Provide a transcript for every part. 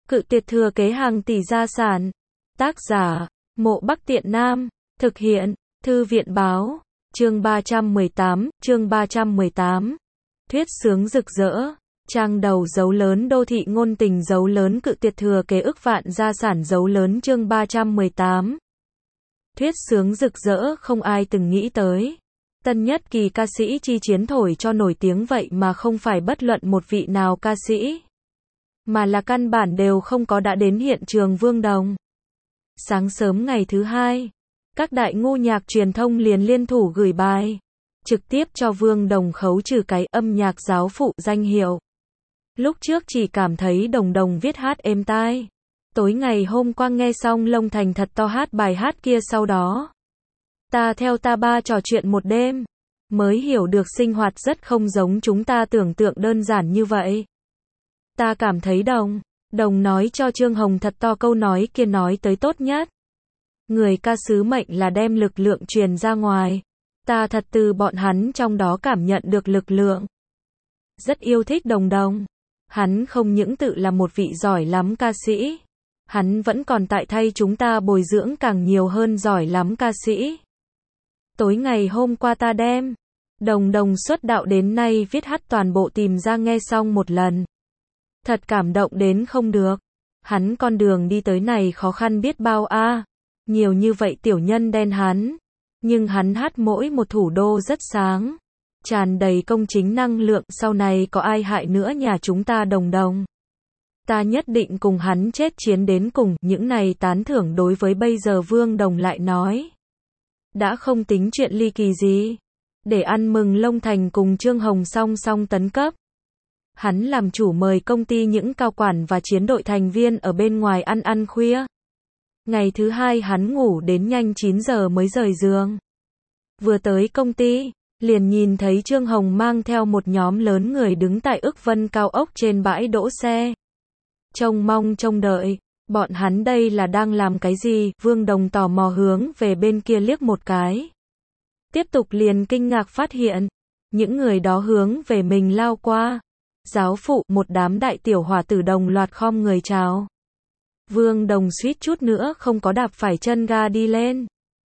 Cự tuyệt thừa kế hàng tỷ gia sản. Tác giả, Mộ Bắc Tiện Nam. Thực hiện, Thư viện báo. Chương 318. Thuyết sướng rực rỡ. Trang đầu dấu lớn đô thị ngôn tình dấu lớn cự tuyệt thừa kế ức vạn gia sản dấu lớn chương 318. Thuyết sướng rực rỡ không ai từng nghĩ tới. Tân nhất kỳ ca sĩ chi chiến thổi cho nổi tiếng vậy mà không phải bất luận một vị nào ca sĩ, mà là căn bản đều không có đã đến hiện trường Vương Đồng. Sáng sớm ngày thứ hai, các đại ngô nhạc truyền thông liền liên thủ gửi bài, trực tiếp cho Vương Đồng khấu trừ cái âm nhạc giáo phụ danh hiệu. Lúc trước chỉ cảm thấy Đồng Đồng viết hát êm tai. Tối ngày hôm qua nghe xong lông thành thật to hát bài hát kia sau đó. Ta theo ta ba trò chuyện một đêm, mới hiểu được sinh hoạt rất không giống chúng ta tưởng tượng đơn giản như vậy. Ta cảm thấy Đồng nói cho Trương Hồng thật to câu nói kia nói tới tốt nhất. Người ca sứ mệnh là đem lực lượng truyền ra ngoài. Ta thật từ bọn hắn trong đó cảm nhận được lực lượng. Rất yêu thích Đồng. Hắn không những tự là một vị giỏi lắm ca sĩ, hắn vẫn còn tại thay chúng ta bồi dưỡng càng nhiều hơn giỏi lắm ca sĩ. Tối ngày hôm qua ta đem Đồng xuất đạo đến nay viết hát toàn bộ tìm ra nghe xong một lần. Thật cảm động đến không được. Hắn con đường đi tới này khó khăn biết bao a. Nhiều như vậy tiểu nhân đen hắn. Nhưng hắn hát mỗi một thủ đô rất sáng. Tràn đầy công chính năng lượng, sau này có ai hại nữa nhà chúng ta Đồng. Ta nhất định cùng hắn chết chiến đến cùng. Những này tán thưởng đối với bây giờ Vương Đồng lại nói. Đã không tính chuyện ly kỳ gì. Để ăn mừng Long Thành cùng Trương Hồng song song tấn cấp. Hắn làm chủ mời công ty những cao quản và chiến đội thành viên ở bên ngoài ăn khuya. Ngày thứ hai hắn ngủ đến nhanh 9 giờ mới rời giường. Vừa tới công ty, liền nhìn thấy Trương Hồng mang theo một nhóm lớn người đứng tại Ức Vân cao ốc trên bãi đỗ xe. Trông mong trông đợi, bọn hắn đây là đang làm cái gì? Vương Đồng tò mò hướng về bên kia liếc một cái. Tiếp tục liền kinh ngạc phát hiện, những người đó hướng về mình lao qua. Giáo phụ, một đám đại tiểu hỏa tử đồng loạt khom người chào. Vương Đồng suýt chút nữa không có đạp phải chân ga đi lên.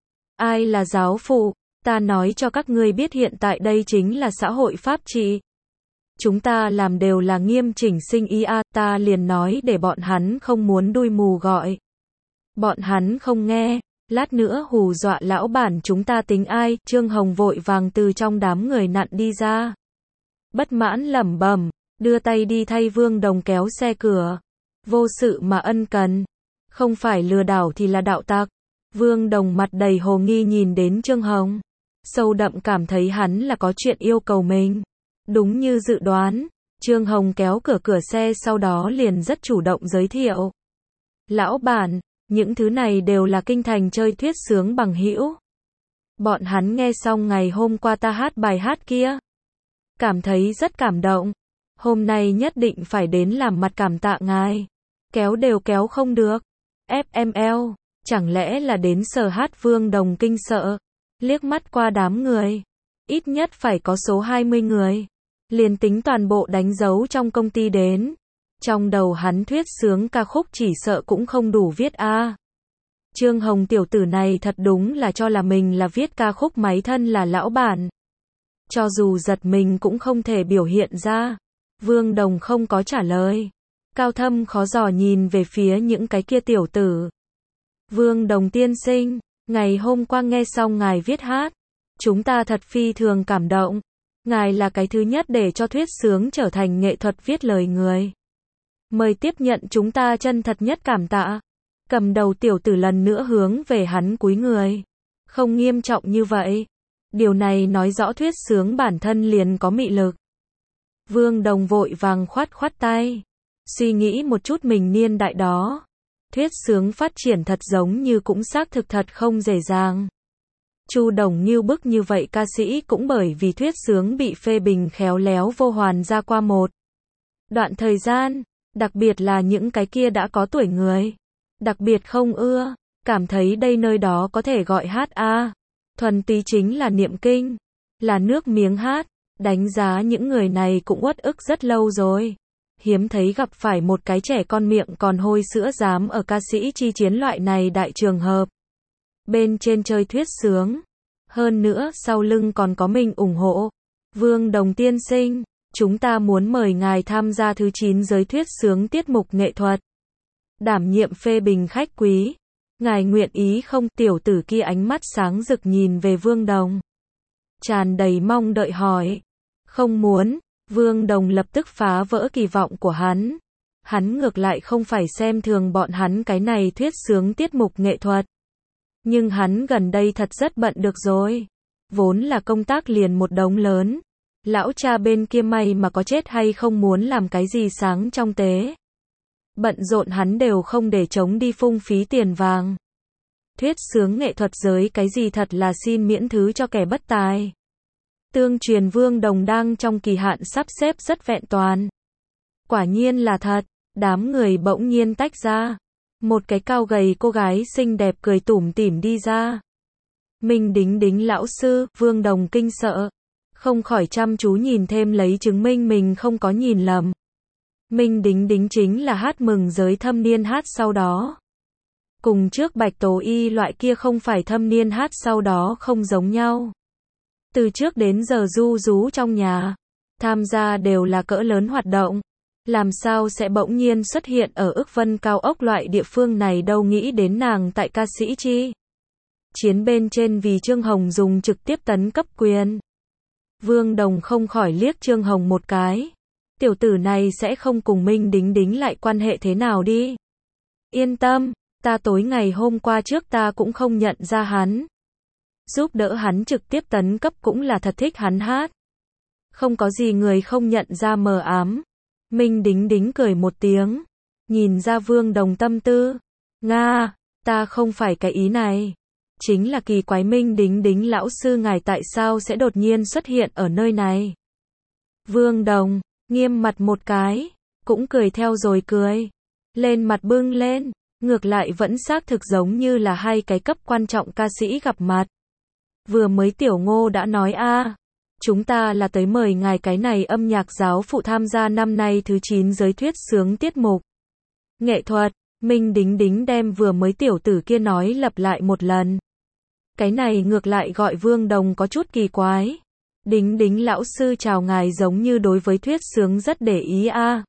Ai là giáo phụ? Ta nói cho các ngươi biết hiện tại đây chính là xã hội pháp trị. Chúng ta làm đều là nghiêm chỉnh sinh ý a. Ta liền nói để bọn hắn không muốn đuôi mù gọi. Bọn hắn không nghe, lát nữa hù dọa lão bản chúng ta tính ai? Trương Hồng vội vàng từ trong đám người nặn đi ra. Bất mãn lẩm bẩm, đưa tay đi thay Vương Đồng kéo xe cửa. Vô sự mà ân cần, không phải lừa đảo thì là đạo tặc. Vương Đồng mặt đầy hồ nghi nhìn đến Trương Hồng, sâu đậm cảm thấy hắn là có chuyện yêu cầu mình. Đúng như dự đoán, Trương Hồng kéo cửa xe sau đó liền rất chủ động giới thiệu. Lão bản, những thứ này đều là kinh thành chơi thuyết sướng bằng hữu. Bọn hắn nghe xong ngày hôm qua ta hát bài hát kia, cảm thấy rất cảm động. Hôm nay nhất định phải đến làm mặt cảm tạ ngài. Kéo đều kéo không được. FML, chẳng lẽ là đến sở hát? Vương Đồng kinh sợ, liếc mắt qua đám người. Ít nhất phải có số 20 người. Liền tính toàn bộ đánh dấu trong công ty đến. Trong đầu hắn thuyết sướng ca khúc chỉ sợ cũng không đủ viết a. Trương Hồng tiểu tử này thật đúng là cho là mình là viết ca khúc máy thân là lão bản. Cho dù giật mình cũng không thể biểu hiện ra. Vương Đồng không có trả lời. Cao thâm khó dò nhìn về phía những cái kia tiểu tử. Vương Đồng tiên sinh, ngày hôm qua nghe xong ngài viết hát, chúng ta thật phi thường cảm động. Ngài là cái thứ nhất để cho thuyết sướng trở thành nghệ thuật viết lời người. Mời tiếp nhận chúng ta chân thật nhất cảm tạ. Cầm đầu tiểu tử lần nữa hướng về hắn cúi người. Không nghiêm trọng như vậy. Điều này nói rõ thuyết sướng bản thân liền có mị lực. Vương Đồng vội vàng khoát tay. Suy nghĩ một chút mình niên đại đó. Thuyết sướng phát triển thật giống như cũng xác thực thật không dễ dàng. Chu Đồng như bức như vậy ca sĩ cũng bởi vì thuyết sướng bị phê bình khéo léo vô hoàn ra qua một đoạn thời gian. Đặc biệt là những cái kia đã có tuổi người. Đặc biệt không ưa. Cảm thấy đây nơi đó có thể gọi hát a. Thuần túy chính là niệm kinh. Là nước miếng hát. Đánh giá những người này cũng uất ức rất lâu rồi. Hiếm thấy gặp phải một cái trẻ con miệng còn hôi sữa dám ở ca sĩ chi chiến loại này đại trường hợp. Bên trên chơi thuyết sướng. Hơn nữa sau lưng còn có mình ủng hộ. Vương Đồng tiên sinh, chúng ta muốn mời ngài tham gia thứ 9 giới thuyết sướng tiết mục nghệ thuật. Đảm nhiệm phê bình khách quý. Ngài nguyện ý không? Tiểu tử kia ánh mắt sáng rực nhìn về Vương Đồng. Tràn đầy mong đợi hỏi. Không muốn. Vương Đồng lập tức phá vỡ kỳ vọng của hắn. Hắn ngược lại không phải xem thường bọn hắn cái này thuyết sướng tiết mục nghệ thuật. Nhưng hắn gần đây thật rất bận được rồi. Vốn là công tác liền một đống lớn. Lão cha bên kia may mà có chết hay không muốn làm cái gì sáng trong tế. Bận rộn hắn đều không để trống đi phung phí tiền vàng. Thuyết sướng nghệ thuật giới cái gì thật là xin miễn thứ cho kẻ bất tài. Tương truyền Vương Đồng đang trong kỳ hạn sắp xếp rất vẹn toàn. Quả nhiên là thật, đám người bỗng nhiên tách ra. Một cái cao gầy cô gái xinh đẹp cười tủm tỉm đi ra. Minh Đính Đính lão sư, Vương Đồng kinh sợ. Không khỏi chăm chú nhìn thêm lấy chứng minh mình không có nhìn lầm. Minh Đính Đính chính là hát mừng giới thâm niên hát sau đó. Cùng trước Bạch Tố Y loại kia không phải thâm niên hát sau đó không giống nhau. Từ trước đến giờ ru rú trong nhà, tham gia đều là cỡ lớn hoạt động. Làm sao sẽ bỗng nhiên xuất hiện ở Ức Vân Cao Ốc loại địa phương này đâu, nghĩ đến nàng tại ca sĩ chi chiến bên trên vì Trương Hồng dùng trực tiếp tấn cấp quyền. Vương Đồng không khỏi liếc Trương Hồng một cái. Tiểu tử này sẽ không cùng Minh Đính Đính lại quan hệ thế nào đi. Yên tâm, ta tối ngày hôm qua trước ta cũng không nhận ra hắn. Giúp đỡ hắn trực tiếp tấn cấp cũng là thật thích hắn hát. Không có gì người không nhận ra mờ ám. Minh Đính Đính cười một tiếng. Nhìn ra Vương Đồng tâm tư. Nga, ta không phải cái ý này. Chính là kỳ quái Minh Đính Đính lão sư ngài tại sao sẽ đột nhiên xuất hiện ở nơi này. Vương Đồng, nghiêm mặt một cái. Cũng cười theo rồi cười. Lên mặt bưng lên. Ngược lại vẫn xác thực giống như là hai cái cấp quan trọng ca sĩ gặp mặt. Vừa mới Tiểu Ngô đã nói chúng ta là tới mời ngài cái này âm nhạc giáo phụ tham gia năm nay thứ 9 giới thuyết sướng tiết mục nghệ thuật. Minh Đính Đính đem vừa mới tiểu tử kia nói lặp lại một lần. Cái này ngược lại gọi Vương Đồng có chút kỳ quái. Đính Đính lão sư chào ngài giống như đối với thuyết sướng rất để ý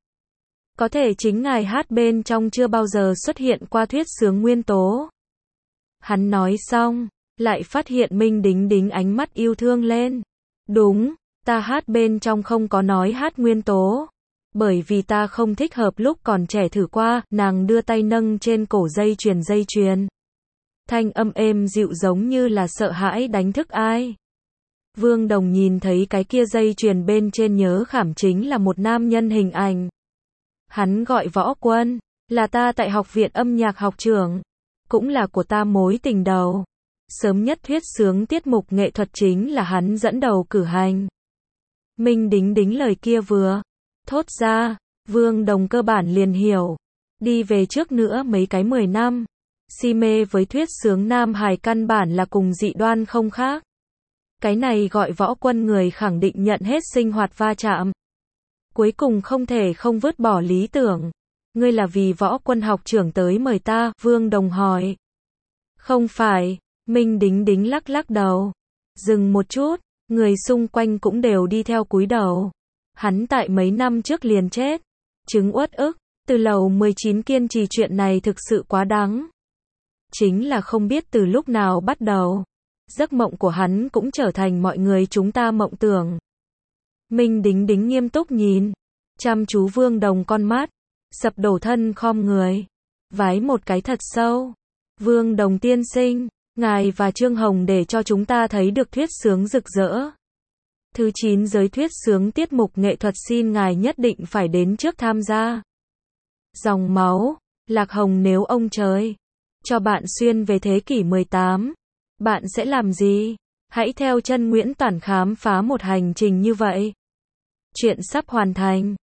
Có thể chính ngài hát bên trong chưa bao giờ xuất hiện qua thuyết sướng nguyên tố. Hắn nói xong, lại phát hiện Minh Đính Đính ánh mắt yêu thương lên. Đúng, ta hát bên trong không có nói hát nguyên tố. Bởi vì ta không thích hợp lúc còn trẻ thử qua, nàng đưa tay nâng trên cổ dây chuyền. Thanh âm êm dịu giống như là sợ hãi đánh thức ai. Vương Đồng nhìn thấy cái kia dây chuyền bên trên nhớ khảm chính là một nam nhân hình ảnh. Hắn gọi Võ Quân, là ta tại học viện âm nhạc học trưởng. Cũng là của ta mối tình đầu. Sớm nhất thuyết sướng tiết mục nghệ thuật chính là hắn dẫn đầu cử hành. Minh Đính Đính lời kia vừa thốt ra, Vương Đồng cơ bản liền hiểu. Đi về trước nữa mấy cái 10 năm. Si mê với thuyết sướng nam hài căn bản là cùng dị đoan không khác. Cái này gọi Võ Quân người khẳng định nhận hết sinh hoạt va chạm. Cuối cùng không thể không vứt bỏ lý tưởng. Ngươi là vì Võ Quân học trưởng tới mời ta? Vương Đồng hỏi. Không phải. Minh Đính Đính lắc lắc đầu. Dừng một chút, người xung quanh cũng đều đi theo cúi đầu. Hắn tại mấy năm trước liền chết. Chứng uất ức, từ lầu 19 kiên trì chuyện này thực sự quá đáng. Chính là không biết từ lúc nào bắt đầu. Giấc mộng của hắn cũng trở thành mọi người chúng ta mộng tưởng. Minh Đính Đính nghiêm túc nhìn. Chăm chú Vương Đồng con mắt. Sập đổ thân khom người. Vái một cái thật sâu. Vương Đồng tiên sinh. Ngài và Trương Hồng để cho chúng ta thấy được thuyết sướng rực rỡ. Thứ 9 giới thuyết sướng tiết mục nghệ thuật xin ngài nhất định phải đến trước tham gia. Dòng máu, Lạc Hồng nếu ông trời cho bạn xuyên về thế kỷ 18, bạn sẽ làm gì? Hãy theo chân Nguyễn Toản khám phá một hành trình như vậy. Chuyện sắp hoàn thành.